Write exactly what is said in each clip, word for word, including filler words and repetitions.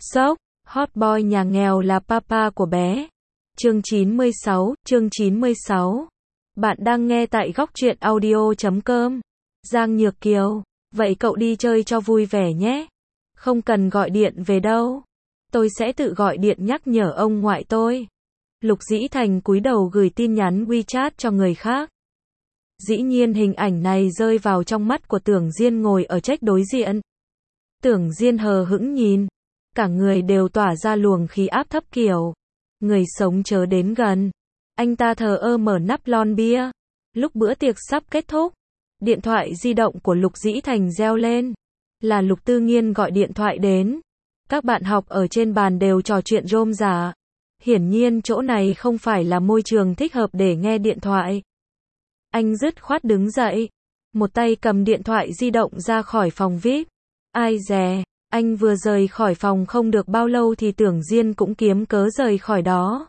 Sốc, hot boy nhà nghèo là papa của bé. Chương chín mươi sáu, chương chín mươi sáu. Bạn đang nghe tại góc truyện audio chấm com. Giang Nhược Kiều, vậy cậu đi chơi cho vui vẻ nhé. Không cần gọi điện về đâu. Tôi sẽ tự gọi điện nhắc nhở ông ngoại tôi. Lục Dĩ Thành cúi đầu gửi tin nhắn WeChat cho người khác. Dĩ nhiên hình ảnh này rơi vào trong mắt của Tưởng Diên ngồi ở trách đối diện. Tưởng Diên hờ hững nhìn. Cả người đều tỏa ra luồng khí áp thấp kiểu. Người sống chớ đến gần. Anh ta thờ ơ mở nắp lon bia. Lúc bữa tiệc sắp kết thúc, điện thoại di động của Lục Dĩ Thành reo lên. Là Lục Tư Nghiên gọi điện thoại đến. Các bạn học ở trên bàn đều trò chuyện rôm rả. Hiển nhiên chỗ này không phải là môi trường thích hợp để nghe điện thoại. Anh dứt khoát đứng dậy. Một tay cầm điện thoại di động ra khỏi phòng vi ai pi. Ai dè, anh vừa rời khỏi phòng không được bao lâu thì Tưởng Diên cũng kiếm cớ rời khỏi đó.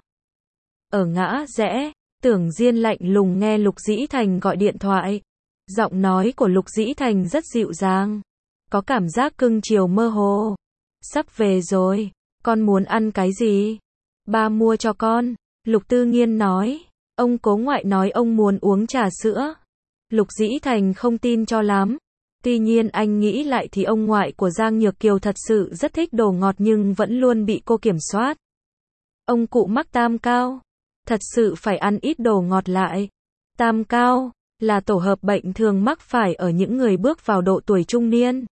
Ở ngã rẽ, Tưởng Diên lạnh lùng nghe Lục Dĩ Thành gọi điện thoại. Giọng nói của Lục Dĩ Thành rất dịu dàng. Có cảm giác cưng chiều mơ hồ. Sắp về rồi, con muốn ăn cái gì? Ba mua cho con, Lục Tư Nghiên nói. Ông cố ngoại nói ông muốn uống trà sữa. Lục Dĩ Thành không tin cho lắm. Tuy nhiên anh nghĩ lại thì ông ngoại của Giang Nhược Kiều thật sự rất thích đồ ngọt nhưng vẫn luôn bị cô kiểm soát. Ông cụ mắc tam cao. Thật sự phải ăn ít đồ ngọt lại. Tam cao là tổ hợp bệnh thường mắc phải ở những người bước vào độ tuổi trung niên.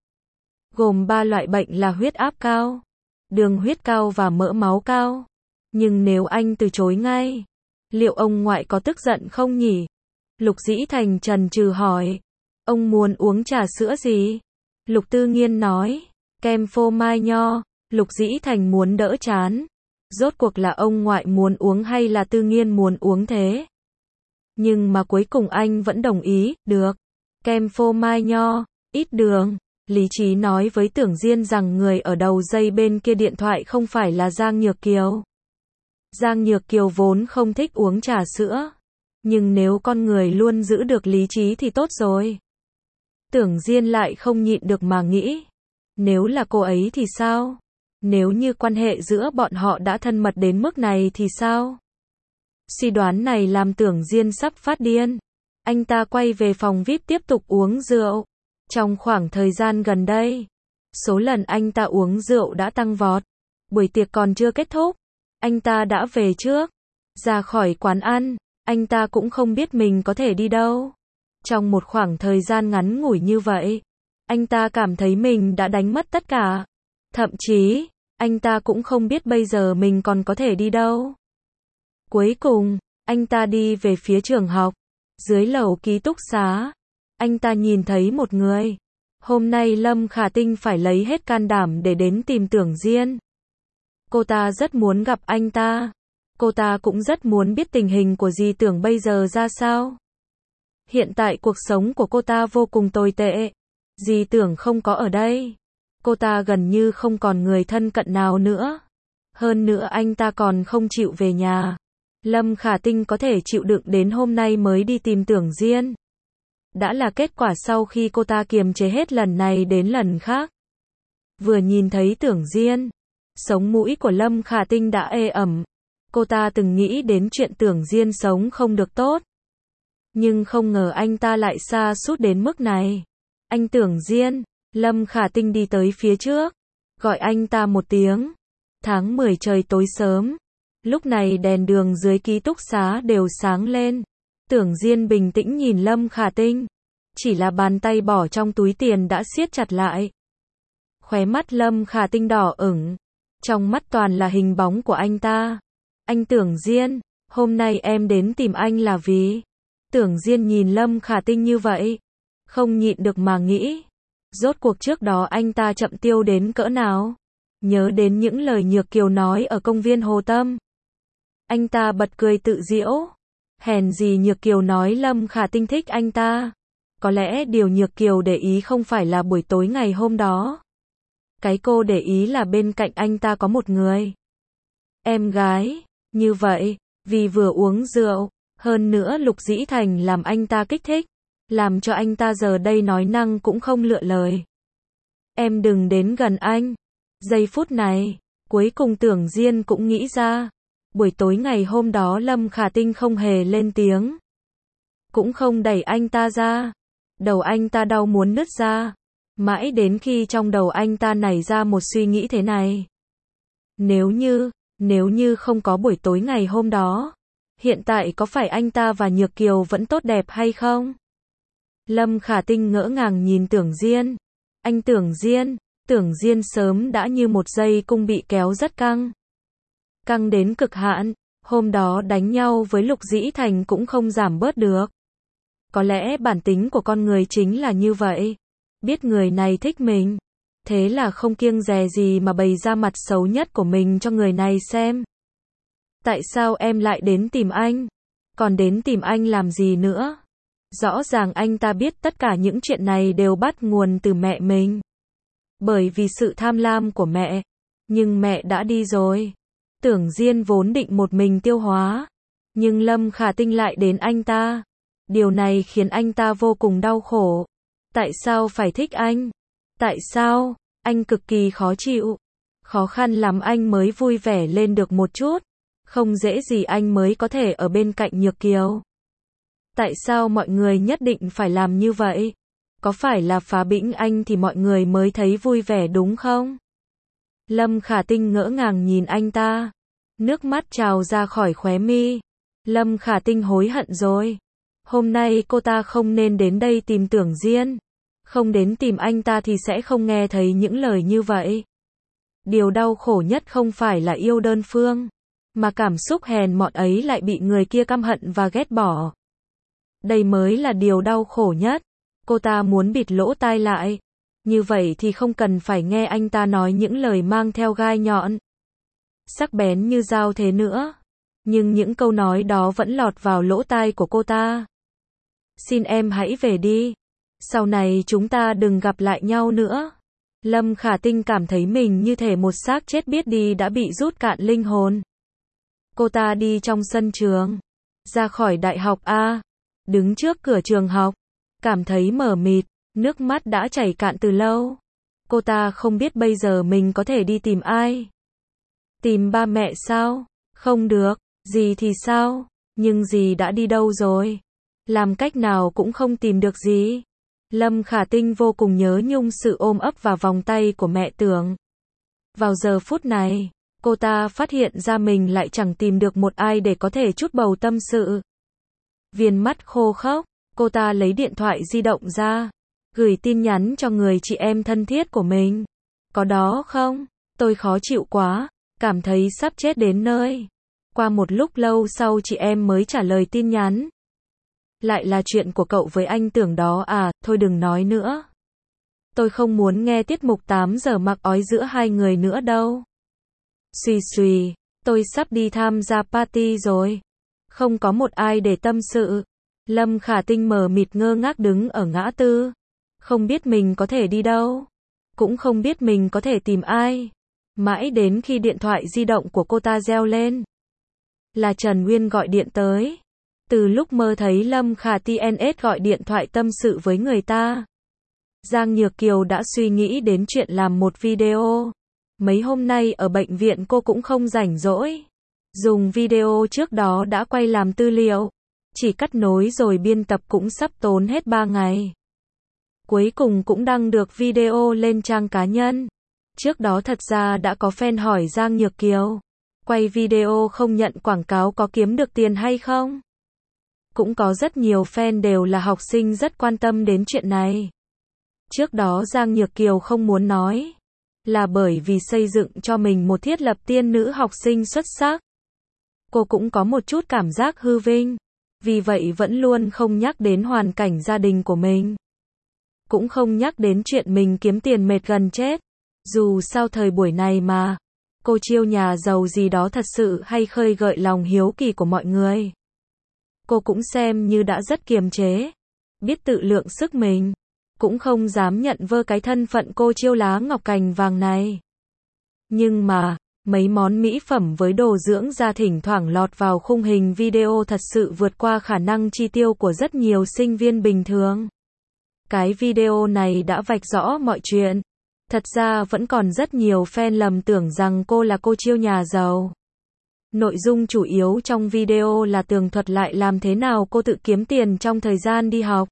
Gồm ba loại bệnh là huyết áp cao, đường huyết cao và mỡ máu cao. Nhưng nếu anh từ chối ngay, liệu ông ngoại có tức giận không nhỉ? Lục Dĩ Thành chần chừ hỏi. Ông muốn uống trà sữa gì? Lục Tư Nghiên nói. Kem phô mai nho. Lục Dĩ Thành muốn đỡ chán. Rốt cuộc là ông ngoại muốn uống hay là Tư Nghiên muốn uống thế? Nhưng mà cuối cùng anh vẫn đồng ý. Được. Kem phô mai nho, ít đường. Lý trí nói với Tưởng Diên rằng người ở đầu dây bên kia điện thoại không phải là Giang Nhược Kiều. Giang Nhược Kiều vốn không thích uống trà sữa. Nhưng nếu con người luôn giữ được lý trí thì tốt rồi. Tưởng Diên lại không nhịn được mà nghĩ. Nếu là cô ấy thì sao? Nếu như quan hệ giữa bọn họ đã thân mật đến mức này thì sao? Suy đoán này làm Tưởng Diên sắp phát điên. Anh ta quay về phòng vi ai pi tiếp tục uống rượu. Trong khoảng thời gian gần đây, số lần anh ta uống rượu đã tăng vọt. Buổi tiệc còn chưa kết thúc, anh ta đã về trước. Ra khỏi quán ăn, anh ta cũng không biết mình có thể đi đâu. Trong một khoảng thời gian ngắn ngủi như vậy, anh ta cảm thấy mình đã đánh mất tất cả. Thậm chí, anh ta cũng không biết bây giờ mình còn có thể đi đâu. Cuối cùng, anh ta đi về phía trường học. Dưới lầu ký túc xá, anh ta nhìn thấy một người. Hôm nay Lâm Khả Tinh phải lấy hết can đảm để đến tìm Tưởng Diên. Cô ta rất muốn gặp anh ta. Cô ta cũng rất muốn biết tình hình của dì Tưởng bây giờ ra sao. Hiện tại cuộc sống của cô ta vô cùng tồi tệ. Dì Tưởng không có ở đây. Cô ta gần như không còn người thân cận nào nữa. Hơn nữa anh ta còn không chịu về nhà. Lâm Khả Tinh có thể chịu đựng đến hôm nay mới đi tìm Tưởng Diên. Đã là kết quả sau khi cô ta kiềm chế hết lần này đến lần khác. Vừa nhìn thấy Tưởng Diên, sống mũi của Lâm Khả Tinh đã ê ẩm. Cô ta từng nghĩ đến chuyện Tưởng Diên sống không được tốt. Nhưng không ngờ anh ta lại sa sút đến mức này. Anh Tưởng Diên, Lâm Khả Tinh đi tới phía trước, gọi anh ta một tiếng. Tháng mười trời tối sớm. Lúc này đèn đường dưới ký túc xá đều sáng lên. Tưởng Diên bình tĩnh nhìn Lâm Khả Tinh. Chỉ là bàn tay bỏ trong túi tiền đã siết chặt lại. Khóe mắt Lâm Khả Tinh đỏ ửng. Trong mắt toàn là hình bóng của anh ta. Anh Tưởng Diên, hôm nay em đến tìm anh là vì... Tưởng Diên nhìn Lâm Khả Tinh như vậy. Không nhịn được mà nghĩ. Rốt cuộc trước đó anh ta chậm tiêu đến cỡ nào? Nhớ đến những lời Nhược Kiều nói ở công viên Hồ Tâm. Anh ta bật cười tự giễu. Hèn gì Nhược Kiều nói Lâm Khả Tinh thích anh ta. Có lẽ điều Nhược Kiều để ý không phải là buổi tối ngày hôm đó. Cái cô để ý là bên cạnh anh ta có một người. Em gái. Như vậy, vì vừa uống rượu, hơn nữa Lục Dĩ Thành làm anh ta kích thích. Làm cho anh ta giờ đây nói năng cũng không lựa lời. Em đừng đến gần anh. Giây phút này, Cuối cùng Tưởng Diên cũng nghĩ ra. Buổi tối ngày hôm đó Lâm Khả Tinh không hề lên tiếng. Cũng không đẩy anh ta ra. Đầu anh ta đau muốn nứt ra. Mãi đến khi trong đầu anh ta nảy ra một suy nghĩ thế này. Nếu như, nếu như không có buổi tối ngày hôm đó, hiện tại có phải anh ta và Nhược Kiều vẫn tốt đẹp hay không? Lâm Khả Tinh ngỡ ngàng nhìn Tưởng Diên. Anh Tưởng Diên, Tưởng Diên sớm đã như một dây cung bị kéo rất căng. Căng đến cực hạn, hôm đó đánh nhau với Lục Dĩ Thành cũng không giảm bớt được. Có lẽ bản tính của con người chính là như vậy. Biết người này thích mình, thế là không kiêng dè gì mà bày ra mặt xấu nhất của mình cho người này xem. Tại sao em lại đến tìm anh? Còn đến tìm anh làm gì nữa? Rõ ràng anh ta biết tất cả những chuyện này đều bắt nguồn từ mẹ mình. Bởi vì sự tham lam của mẹ. Nhưng mẹ đã đi rồi. Tưởng Diên vốn định một mình tiêu hóa. Nhưng Lâm Khả Tinh lại đến anh ta. Điều này khiến anh ta vô cùng đau khổ. Tại sao phải thích anh? Tại sao? Anh cực kỳ khó chịu. Khó khăn lắm anh mới vui vẻ lên được một chút. Không dễ gì anh mới có thể ở bên cạnh Nhược Kiều. Tại sao mọi người nhất định phải làm như vậy? Có phải là phá bĩnh anh thì mọi người mới thấy vui vẻ đúng không? Lâm Khả Tinh ngỡ ngàng nhìn anh ta. Nước mắt trào ra khỏi khóe mi. Lâm Khả Tinh hối hận rồi. Hôm nay cô ta không nên đến đây tìm Tưởng Diên. Không đến tìm anh ta thì sẽ không nghe thấy những lời như vậy. Điều đau khổ nhất không phải là yêu đơn phương, mà cảm xúc hèn mọn ấy lại bị người kia căm hận và ghét bỏ. Đây mới là điều đau khổ nhất. Cô ta muốn bịt lỗ tai lại. Như vậy thì không cần phải nghe anh ta nói những lời mang theo gai nhọn, sắc bén như dao thế nữa. Nhưng những câu nói đó vẫn lọt vào lỗ tai của cô ta. Xin em hãy về đi. Sau này chúng ta đừng gặp lại nhau nữa. Lâm Khả Tinh cảm thấy mình như thể một xác chết biết đi đã bị rút cạn linh hồn. Cô ta đi trong sân trường. Ra khỏi đại học A. Đứng trước cửa trường học. Cảm thấy mờ mịt. Nước mắt đã chảy cạn từ lâu. Cô ta không biết bây giờ mình có thể đi tìm ai. Tìm ba mẹ sao? Không được. Dì thì sao? Nhưng dì đã đi đâu rồi? Làm cách nào cũng không tìm được dì. Lâm Khả Tinh vô cùng nhớ nhung sự ôm ấp và vòng tay của mẹ Tưởng. Vào giờ phút này, cô ta phát hiện ra mình lại chẳng tìm được một ai để có thể trút bầu tâm sự. Viền mắt khô khốc, cô ta lấy điện thoại di động ra, gửi tin nhắn cho người chị em thân thiết của mình. Có đó không? Tôi khó chịu quá, cảm thấy sắp chết đến nơi. Qua một lúc lâu sau chị em mới trả lời tin nhắn. Lại là chuyện của cậu với anh Tưởng đó à, thôi đừng nói nữa. Tôi không muốn nghe tiết mục tám giờ mặc ói giữa hai người nữa đâu. Xùy xùy, tôi sắp đi tham gia party rồi. Không có một ai để tâm sự. Lâm Khả Tinh mờ mịt ngơ ngác đứng ở ngã tư. Không biết mình có thể đi đâu. Cũng không biết mình có thể tìm ai. Mãi đến khi điện thoại di động của cô ta reo lên. Là Trần Nguyên gọi điện tới. Từ lúc mơ thấy Lâm Khả Tinh gọi điện thoại tâm sự với người ta, Giang Nhược Kiều đã suy nghĩ đến chuyện làm một video. Mấy hôm nay ở bệnh viện cô cũng không rảnh rỗi. Dùng video trước đó đã quay làm tư liệu. Chỉ cắt nối rồi biên tập cũng sắp tốn hết ba ngày. Cuối cùng cũng đăng được video lên trang cá nhân. Trước đó thật ra đã có fan hỏi Giang Nhược Kiều, quay video không nhận quảng cáo có kiếm được tiền hay không? Cũng có rất nhiều fan đều là học sinh rất quan tâm đến chuyện này. Trước đó Giang Nhược Kiều không muốn nói, là bởi vì xây dựng cho mình một thiết lập tiên nữ học sinh xuất sắc. Cô cũng có một chút cảm giác hư vinh, vì vậy vẫn luôn không nhắc đến hoàn cảnh gia đình của mình. Cũng không nhắc đến chuyện mình kiếm tiền mệt gần chết. Dù sao thời buổi này mà, cô chiêu nhà giàu gì đó thật sự hay khơi gợi lòng hiếu kỳ của mọi người. Cô cũng xem như đã rất kiềm chế, biết tự lượng sức mình, cũng không dám nhận vơ cái thân phận cô chiêu lá ngọc cành vàng này. Nhưng mà, mấy món mỹ phẩm với đồ dưỡng da thỉnh thoảng lọt vào khung hình video thật sự vượt qua khả năng chi tiêu của rất nhiều sinh viên bình thường. Cái video này đã vạch rõ mọi chuyện. Thật ra vẫn còn rất nhiều fan lầm tưởng rằng cô là cô chiêu nhà giàu. Nội dung chủ yếu trong video là tường thuật lại làm thế nào cô tự kiếm tiền trong thời gian đi học.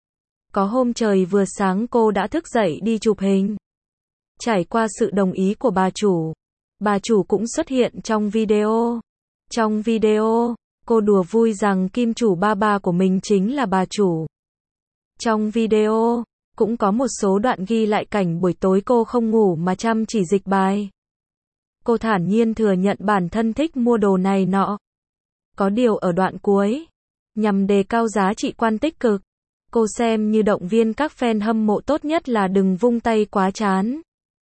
Có hôm trời vừa sáng cô đã thức dậy đi chụp hình. Trải qua sự đồng ý của bà chủ, bà chủ cũng xuất hiện trong video. Trong video, cô đùa vui rằng kim chủ ba ba của mình chính là bà chủ. Trong video, cũng có một số đoạn ghi lại cảnh buổi tối cô không ngủ mà chăm chỉ dịch bài. Cô thản nhiên thừa nhận bản thân thích mua đồ này nọ. Có điều ở đoạn cuối, nhằm đề cao giá trị quan tích cực, cô xem như động viên các fan hâm mộ tốt nhất là đừng vung tay quá chán.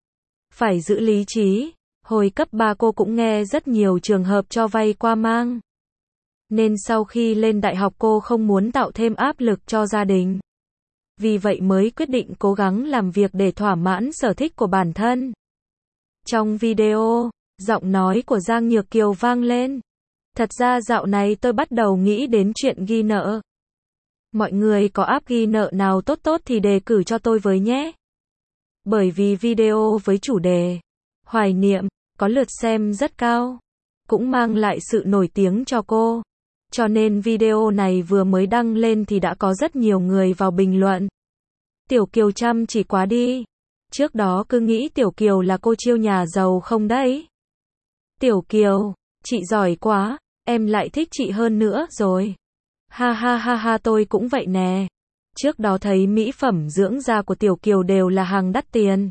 Phải giữ lý trí, hồi cấp ba cô cũng nghe rất nhiều trường hợp cho vay qua mang. Nên sau khi lên đại học cô không muốn tạo thêm áp lực cho gia đình. Vì vậy mới quyết định cố gắng làm việc để thỏa mãn sở thích của bản thân. Trong video, giọng nói của Giang Nhược Kiều vang lên. Thật ra dạo này tôi bắt đầu nghĩ đến chuyện ghi nợ. Mọi người có app ghi nợ nào tốt tốt thì đề cử cho tôi với nhé. Bởi vì video với chủ đề hoài niệm có lượt xem rất cao, cũng mang lại sự nổi tiếng cho cô. Cho nên video này vừa mới đăng lên thì đã có rất nhiều người vào bình luận. Tiểu Kiều chăm chỉ quá đi. Trước đó cứ nghĩ Tiểu Kiều là cô chiêu nhà giàu không đấy. Tiểu Kiều, chị giỏi quá, em lại thích chị hơn nữa rồi. Ha ha ha ha tôi cũng vậy nè. Trước đó thấy mỹ phẩm dưỡng da của Tiểu Kiều đều là hàng đắt tiền.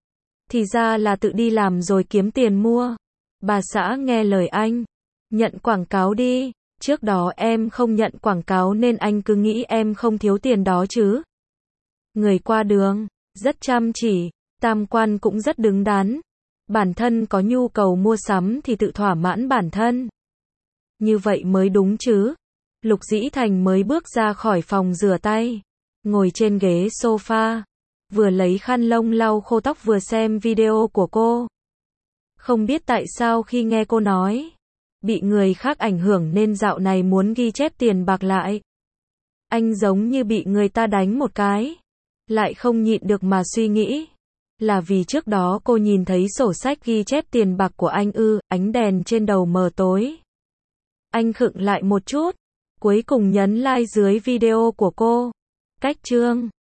Thì ra là tự đi làm rồi kiếm tiền mua. Bà xã nghe lời anh. Nhận quảng cáo đi. Trước đó em không nhận quảng cáo nên anh cứ nghĩ em không thiếu tiền đó chứ. Người qua đường, rất chăm chỉ, tam quan cũng rất đứng đắn. Bản thân có nhu cầu mua sắm thì tự thỏa mãn bản thân. Như vậy mới đúng chứ. Lục Dĩ Thành mới bước ra khỏi phòng rửa tay, ngồi trên ghế sofa, vừa lấy khăn lông lau khô tóc vừa xem video của cô. Không biết tại sao khi nghe cô nói, bị người khác ảnh hưởng nên dạo này muốn ghi chép tiền bạc lại. Anh giống như bị người ta đánh một cái, lại không nhịn được mà suy nghĩ. Là vì trước đó cô nhìn thấy sổ sách ghi chép tiền bạc của anh ư, ánh đèn trên đầu mờ tối. Anh khựng lại một chút, cuối cùng nhấn like dưới video của cô. Cách chương